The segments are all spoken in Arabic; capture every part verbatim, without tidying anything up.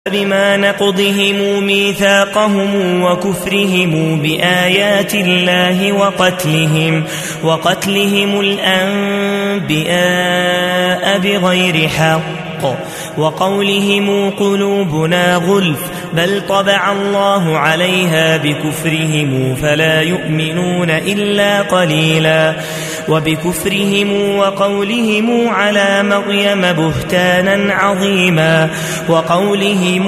بما نقضهم ميثاقهم وكفرهم بآيات الله وقتلهم, وقتلهم الأنبياء بغير حق وقولهم قلوبنا غلف بل طبع الله عليها بكفرهم فلا يؤمنون إلا قليلا وبكفرهم وقولهم على مريم بهتانا عظيما وقولهم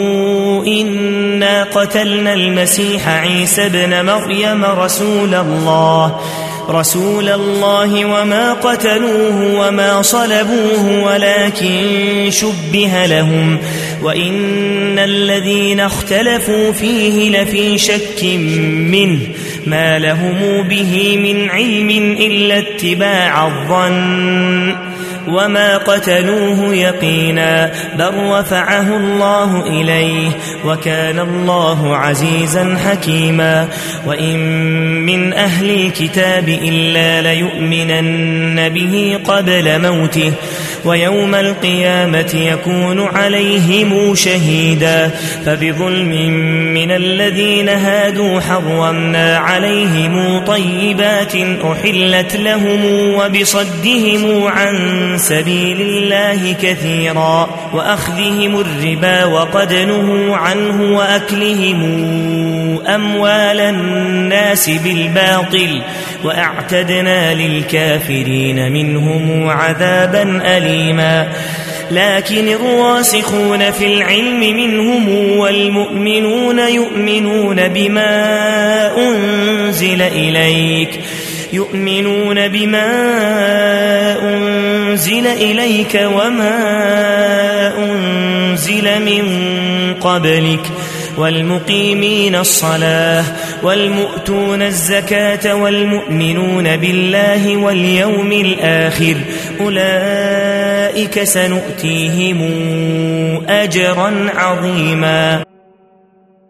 إنا قتلنا المسيح عيسى ابن مريم رسول الله رسول الله وما قتلوه وما صلبوه ولكن شبه لهم وإن الذين اختلفوا فيه لفي شك منه ما لهم به من علم إلا اتباع الظن وما قتلوه يقينا بل رفعه الله إليه وكان الله عزيزا حكيما وإن من أهل الكتاب إلا ليؤمنن به قبل موته ويوم القيامة يكون عليهم شهيدا فبظلم من الذين هادوا حرمنا عليهم طيبات أحلت لهم وبصدهم عن سبيل الله كثيرا وأخذهم الربا وقد نهوا عنه وأكلهم أموال الناس بالباطل وأعتدنا للكافرين منهم عذابا أليما لكن الراسخون في العلم منهم والمؤمنون يؤمنون بما أنزل إليك يؤمنون بما أنزل إليك وما أنزل من قبلك والمقيمين الصلاة والمؤتون الزكاة والمؤمنون بالله واليوم الآخر أولئك سنؤتيهم أجرا عظيما.